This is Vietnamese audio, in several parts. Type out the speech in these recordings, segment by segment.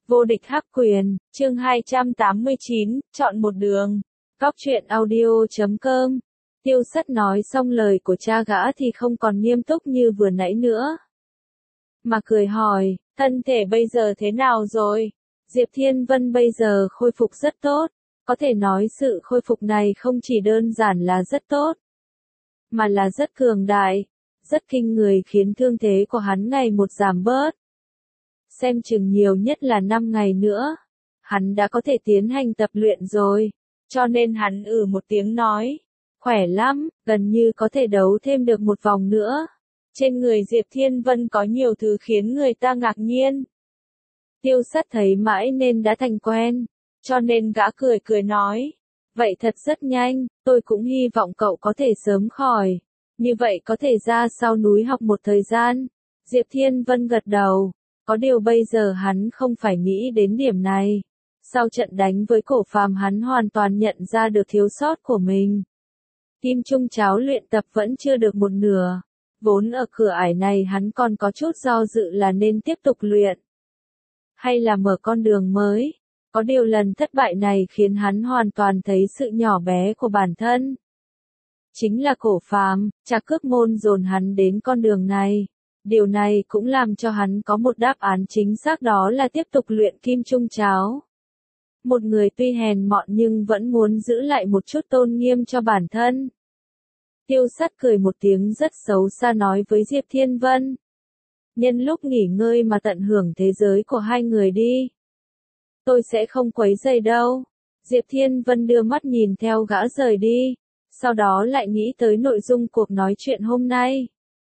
Vô địch hắc quyền, chương 289, chọn một đường. Góc truyện audio.com. Tiêu Sắt nói xong lời của cha gã thì không còn nghiêm túc như vừa nãy nữa. Mà cười hỏi, thân thể bây giờ thế nào rồi? Diệp Thiên Vân bây giờ khôi phục rất tốt. Có thể nói sự khôi phục này không chỉ đơn giản là rất tốt, mà là rất cường đại, rất kinh người, khiến thương thế của hắn ngày một giảm bớt. Xem chừng nhiều nhất là 5 ngày nữa, hắn đã có thể tiến hành tập luyện rồi, cho nên hắn một tiếng nói, khỏe lắm, gần như có thể đấu thêm được một vòng nữa. Trên người Diệp Thiên Vân có nhiều thứ khiến người ta ngạc nhiên. Tiêu Sắt thấy mãi nên đã thành quen, cho nên gã cười cười nói, vậy thật rất nhanh, tôi cũng hy vọng cậu có thể sớm khỏi, như vậy có thể ra sau núi học một thời gian. Diệp Thiên Vân gật đầu. Có điều bây giờ hắn không phải nghĩ đến điểm này. Sau trận đánh với Cổ Phàm hắn hoàn toàn nhận ra được thiếu sót của mình. Kim Trung Cháo luyện tập vẫn chưa được một nửa. Vốn ở cửa ải này hắn còn có chút do dự là nên tiếp tục luyện, hay là mở con đường mới. Có điều lần thất bại này khiến hắn hoàn toàn thấy sự nhỏ bé của bản thân. Chính là Cổ Phàm, Trạc Cước Môn dồn hắn đến con đường này. Điều này cũng làm cho hắn có một đáp án chính xác, đó là tiếp tục luyện Kim Trung Cháo. Một người tuy hèn mọn nhưng vẫn muốn giữ lại một chút tôn nghiêm cho bản thân. Tiêu Sắt cười một tiếng rất xấu xa nói với Diệp Thiên Vân. Nhân lúc nghỉ ngơi mà tận hưởng thế giới của hai người đi. Tôi sẽ không quấy rầy đâu. Diệp Thiên Vân đưa mắt nhìn theo gã rời đi. Sau đó lại nghĩ tới nội dung cuộc nói chuyện hôm nay.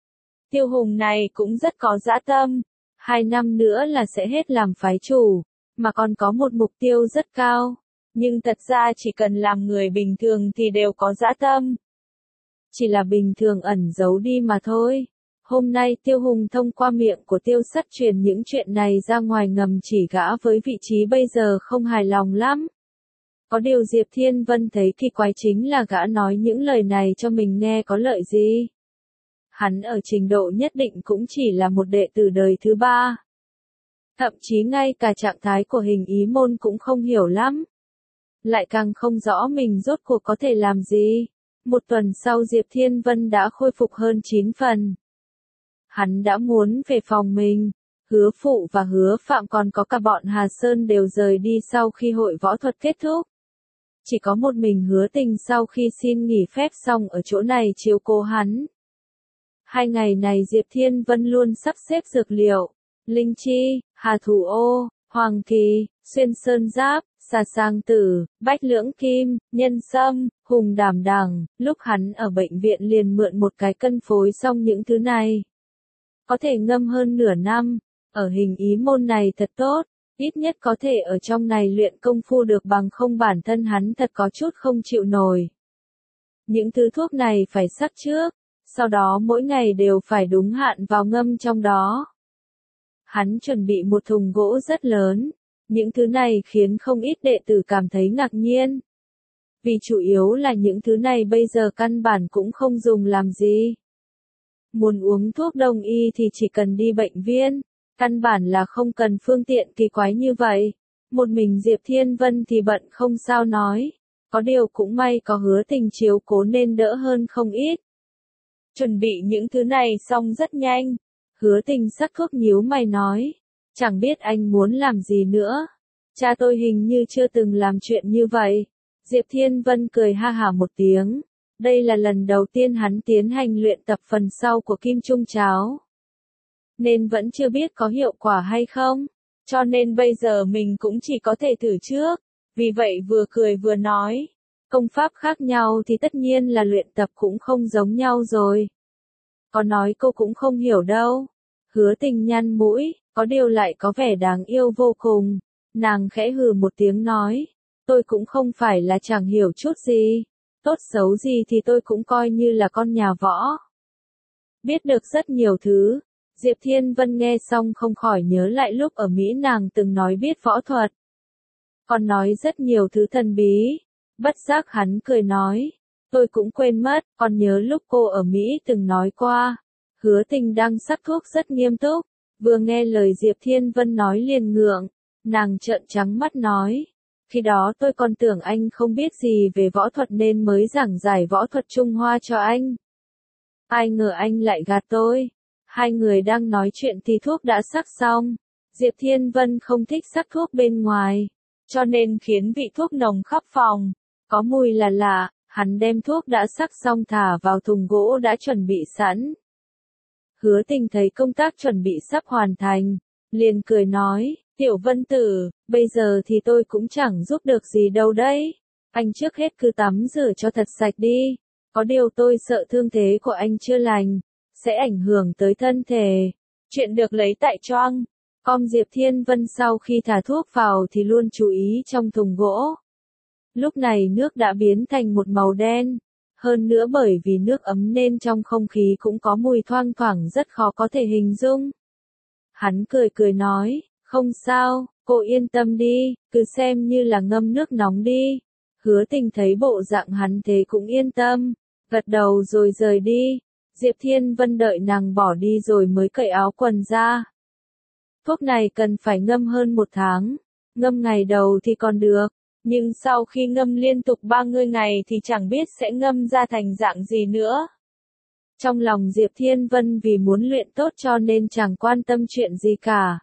Tiêu Hùng này cũng rất có dã tâm, 2 năm nữa là sẽ hết làm phái chủ, mà còn có một mục tiêu rất cao, nhưng thật ra chỉ cần làm người bình thường thì đều có dã tâm. Chỉ là bình thường ẩn giấu đi mà thôi. Hôm nay Tiêu Hùng thông qua miệng của Tiêu Sắt truyền những chuyện này ra ngoài, ngầm chỉ gã với vị trí bây giờ không hài lòng lắm. Có điều Diệp Thiên Vân thấy kỳ quái chính là gã nói những lời này cho mình nghe có lợi gì. Hắn ở trình độ nhất định cũng chỉ là một đệ tử đời thứ 3. Thậm chí ngay cả trạng thái của Hình Ý Môn cũng không hiểu lắm. Lại càng không rõ mình rốt cuộc có thể làm gì. Một tuần sau Diệp Thiên Vân đã khôi phục hơn 9 phần. Hắn đã muốn về phòng mình. Hứa Phụ và Hứa Phạm còn có cả bọn Hà Sơn đều rời đi sau khi hội võ thuật kết thúc. Chỉ có một mình Hứa Tình sau khi xin nghỉ phép xong ở chỗ này chiếu cố hắn. 2 ngày này Diệp Thiên Vân luôn sắp xếp dược liệu, linh chi, hà thủ ô, hoàng kỳ, xuyên sơn giáp, xà sang tử, bách lưỡng kim, nhân sâm, hùng đảm đằng. Lúc hắn ở bệnh viện liền mượn một cái cân phối xong những thứ này. Có thể ngâm hơn nửa năm, ở Hình Ý Môn này thật tốt, ít nhất có thể ở trong này luyện công phu được, bằng không bản thân hắn thật có chút không chịu nổi. Những thứ thuốc này phải sắc trước. Sau đó mỗi ngày đều phải đúng hạn vào ngâm trong đó. Hắn chuẩn bị một thùng gỗ rất lớn. Những thứ này khiến không ít đệ tử cảm thấy ngạc nhiên. Vì chủ yếu là những thứ này bây giờ căn bản cũng không dùng làm gì. Muốn uống thuốc đông y thì chỉ cần đi bệnh viện. Căn bản là không cần phương tiện kỳ quái như vậy. Một mình Diệp Thiên Vân thì bận không sao nói. Có điều cũng may có Hứa Tình chiếu cố nên đỡ hơn không ít. Chuẩn bị những thứ này xong rất nhanh. Hứa Tình sắc thuốc nhíu mày nói. Chẳng biết anh muốn làm gì nữa. Cha tôi hình như chưa từng làm chuyện như vậy. Diệp Thiên Vân cười ha hả một tiếng. Đây là lần đầu tiên hắn tiến hành luyện tập phần sau của Kim Trung Cháo. Nên vẫn chưa biết có hiệu quả hay không. Cho nên bây giờ mình cũng chỉ có thể thử trước. Vì vậy vừa cười vừa nói. Công pháp khác nhau thì tất nhiên là luyện tập cũng không giống nhau rồi. Có nói cô cũng không hiểu đâu. Hứa Tình nhăn mũi, có điều lại có vẻ đáng yêu vô cùng. Nàng khẽ hừ một tiếng nói. Tôi cũng không phải là chẳng hiểu chút gì. Tốt xấu gì thì tôi cũng coi như là con nhà võ. Biết được rất nhiều thứ. Diệp Thiên Vân nghe xong không khỏi nhớ lại lúc ở Mỹ nàng từng nói biết võ thuật. Còn nói rất nhiều thứ thần bí. Bất giác hắn cười nói. Tôi cũng quên mất, còn nhớ lúc cô ở Mỹ từng nói qua. Hứa Tình đang sắc thuốc rất nghiêm túc. Vừa nghe lời Diệp Thiên Vân nói liền ngượng. Nàng trợn trắng mắt nói. Khi đó tôi còn tưởng anh không biết gì về võ thuật nên mới giảng giải võ thuật Trung Hoa cho anh. Ai ngờ anh lại gạt tôi. Hai người đang nói chuyện thì thuốc đã sắc xong. Diệp Thiên Vân không thích sắc thuốc bên ngoài, cho nên khiến vị thuốc nồng khắp phòng. Có mùi là lạ, hắn đem thuốc đã sắc xong thả vào thùng gỗ đã chuẩn bị sẵn. Hứa Tình thấy công tác chuẩn bị sắp hoàn thành, liền cười nói, Tiểu Vân Tử, bây giờ thì tôi cũng chẳng giúp được gì đâu đấy. Anh trước hết cứ tắm rửa cho thật sạch đi. Có điều tôi sợ thương thế của anh chưa lành, sẽ ảnh hưởng tới thân thể. Chuyện được lấy tại choang. Diệp Thiên Vân sau khi thả thuốc vào thì luôn chú ý trong thùng gỗ. Lúc này nước đã biến thành một màu đen. Hơn nữa bởi vì nước ấm nên trong không khí cũng có mùi thoang thoảng rất khó có thể hình dung. Hắn cười cười nói, không sao, cô yên tâm đi, cứ xem như là ngâm nước nóng đi. Hứa Tình thấy bộ dạng hắn thế cũng yên tâm, gật đầu rồi rời đi. Diệp Thiên Vân đợi nàng bỏ đi rồi mới cởi áo quần ra. Thuốc này cần phải ngâm hơn 1 tháng, ngâm ngày đầu thì còn được, nhưng sau khi ngâm liên tục 30 ngày thì chẳng biết sẽ ngâm ra thành dạng gì nữa. Trong lòng Diệp Thiên Vân vì muốn luyện tốt cho nên chẳng quan tâm chuyện gì cả.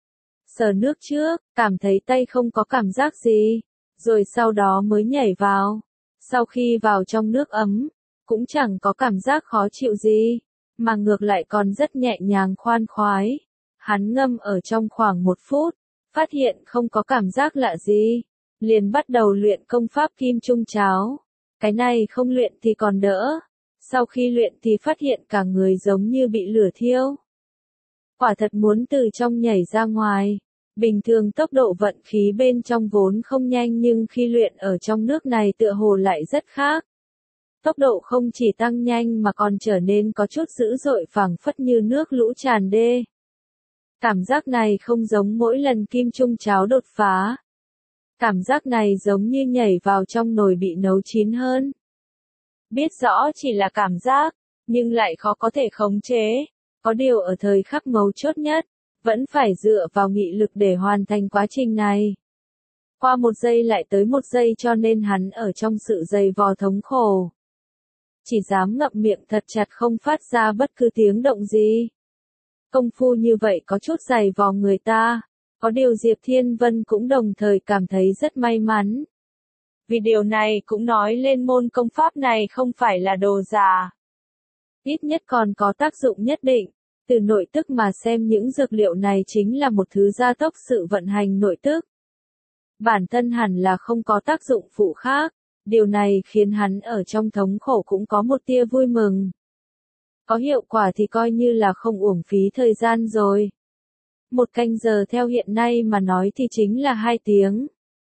Sờ nước trước, cảm thấy tay không có cảm giác gì, rồi sau đó mới nhảy vào. Sau khi vào trong nước ấm, cũng chẳng có cảm giác khó chịu gì, mà ngược lại còn rất nhẹ nhàng khoan khoái. Hắn ngâm ở trong khoảng 1 phút, phát hiện không có cảm giác lạ gì, liền bắt đầu luyện công pháp Kim Trung Cháo. Cái này không luyện thì còn đỡ, sau khi luyện thì phát hiện cả người giống như bị lửa thiêu. Quả thật muốn từ trong nhảy ra ngoài. Bình thường tốc độ vận khí bên trong vốn không nhanh nhưng khi luyện ở trong nước này tựa hồ lại rất khác. Tốc độ không chỉ tăng nhanh mà còn trở nên có chút dữ dội phảng phất như nước lũ tràn đê. Cảm giác này không giống mỗi lần Kim Trung Cháo đột phá. Cảm giác này giống như nhảy vào trong nồi bị nấu chín hơn. Biết rõ chỉ là cảm giác, nhưng lại khó có thể khống chế. Có điều ở thời khắc mấu chốt nhất, vẫn phải dựa vào nghị lực để hoàn thành quá trình này. Qua 1 giây lại tới 1 giây cho nên hắn ở trong sự dày vò thống khổ. Chỉ dám ngậm miệng thật chặt không phát ra bất cứ tiếng động gì. Công phu như vậy có chút dày vò người ta. Có điều Diệp Thiên Vân cũng đồng thời cảm thấy rất may mắn. Vì điều này cũng nói lên môn công pháp này không phải là đồ giả. Ít nhất còn có tác dụng nhất định. Từ nội tức mà xem những dược liệu này chính là một thứ gia tốc sự vận hành nội tức. Bản thân hẳn là không có tác dụng phụ khác. Điều này khiến hắn ở trong thống khổ cũng có một tia vui mừng. Có hiệu quả thì coi như là không uổng phí thời gian rồi. 1 canh giờ theo hiện nay mà nói thì chính là 2 tiếng.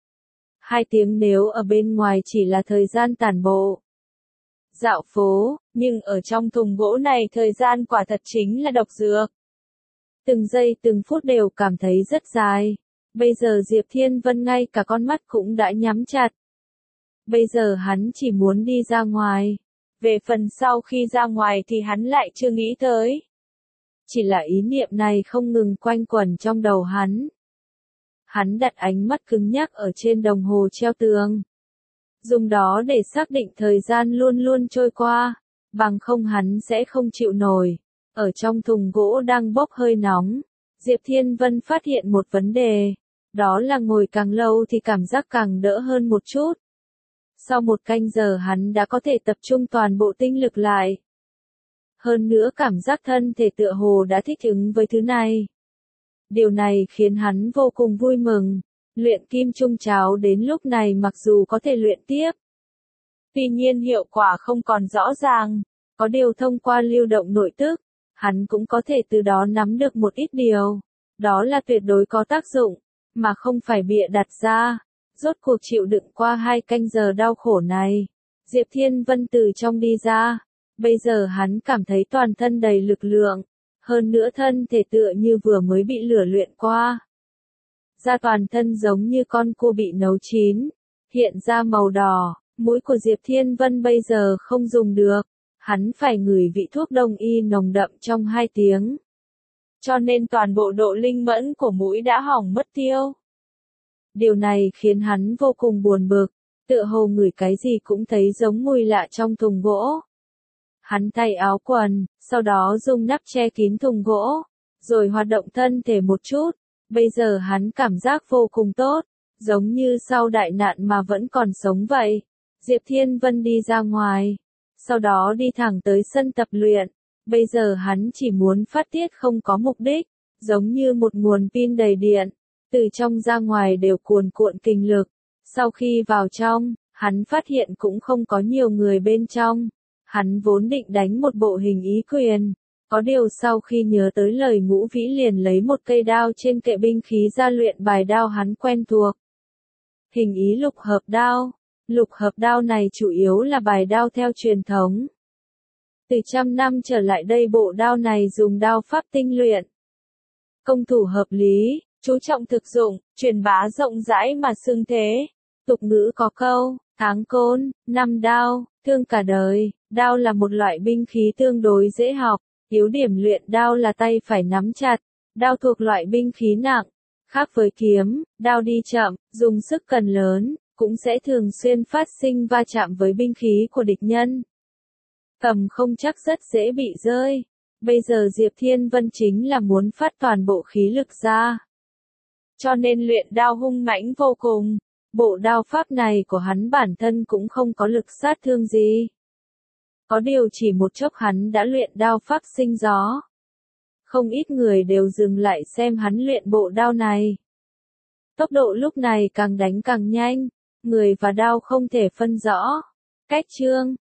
2 tiếng nếu ở bên ngoài chỉ là thời gian tản bộ. Dạo phố, nhưng ở trong thùng gỗ này thời gian quả thật chính là độc dược. Từng giây từng phút đều cảm thấy rất dài. Bây giờ Diệp Thiên Vân ngay cả con mắt cũng đã nhắm chặt. Bây giờ hắn chỉ muốn đi ra ngoài. Về phần sau khi ra ngoài thì hắn lại chưa nghĩ tới. Chỉ là ý niệm này không ngừng quanh quẩn trong đầu hắn. Hắn đặt ánh mắt cứng nhắc ở trên đồng hồ treo tường. Dùng đó để xác định thời gian luôn luôn trôi qua, bằng không hắn sẽ không chịu nổi. Ở trong thùng gỗ đang bốc hơi nóng, Diệp Thiên Vân phát hiện một vấn đề. Đó là ngồi càng lâu thì cảm giác càng đỡ hơn một chút. Sau 1 canh giờ hắn đã có thể tập trung toàn bộ tinh lực lại. Hơn nữa cảm giác thân thể tựa hồ đã thích ứng với thứ này. Điều này khiến hắn vô cùng vui mừng. Luyện Kim Trung Cháo đến lúc này mặc dù có thể luyện tiếp. Tuy nhiên hiệu quả không còn rõ ràng. Có điều thông qua lưu động nội tức, hắn cũng có thể từ đó nắm được một ít điều. Đó là tuyệt đối có tác dụng, mà không phải bịa đặt ra. Rốt cuộc chịu đựng qua 2 canh giờ đau khổ này. Diệp Thiên Vân từ trong đi ra. Bây giờ hắn cảm thấy toàn thân đầy lực lượng. Hơn nữa thân thể tựa như vừa mới bị lửa luyện qua. Da toàn thân giống như con cua bị nấu chín. Hiện ra màu đỏ. Mũi của Diệp Thiên Vân bây giờ không dùng được. Hắn phải ngửi vị thuốc đông y nồng đậm trong 2 tiếng. Cho nên toàn bộ độ linh mẫn của mũi đã hỏng mất tiêu. Điều này khiến hắn vô cùng buồn bực, tựa hồ ngửi cái gì cũng thấy giống mùi lạ trong thùng gỗ. Hắn thay áo quần, sau đó dùng nắp che kín thùng gỗ, rồi hoạt động thân thể một chút. Bây giờ hắn cảm giác vô cùng tốt, giống như sau đại nạn mà vẫn còn sống vậy. Diệp Thiên Vân đi ra ngoài, sau đó đi thẳng tới sân tập luyện. Bây giờ hắn chỉ muốn phát tiết không có mục đích, giống như một nguồn pin đầy điện, từ trong ra ngoài đều cuồn cuộn kinh lực. Sau khi vào trong, hắn phát hiện cũng không có nhiều người bên trong. Hắn vốn định đánh một bộ hình ý quyền, có điều sau khi nhớ tới lời Ngũ Vĩ liền lấy một cây đao trên kệ binh khí ra luyện bài đao hắn quen thuộc. Hình ý lục hợp đao. Lục hợp đao này chủ yếu là bài đao theo truyền thống. Từ trăm năm trở lại đây bộ đao này dùng đao pháp tinh luyện. Công thủ hợp lý, chú trọng thực dụng, truyền bá rộng rãi mà xưng thế. Tục ngữ có câu, tháng côn, năm đao, thương cả đời. Đao là một loại binh khí tương đối dễ học. Yếu điểm luyện đao là tay phải nắm chặt. Đao thuộc loại binh khí nặng. Khác với kiếm, đao đi chậm, dùng sức cần lớn, cũng sẽ thường xuyên phát sinh va chạm với binh khí của địch nhân. Cầm không chắc rất dễ bị rơi. Bây giờ Diệp Thiên Vân chính là muốn phát toàn bộ khí lực ra. Cho nên luyện đao hung mãnh vô cùng. Bộ đao pháp này của hắn bản thân cũng không có lực sát thương gì. Có điều chỉ một chốc hắn đã luyện đao pháp sinh gió. Không ít người đều dừng lại xem hắn luyện bộ đao này. Tốc độ lúc này càng đánh càng nhanh, người và đao không thể phân rõ. Cách chương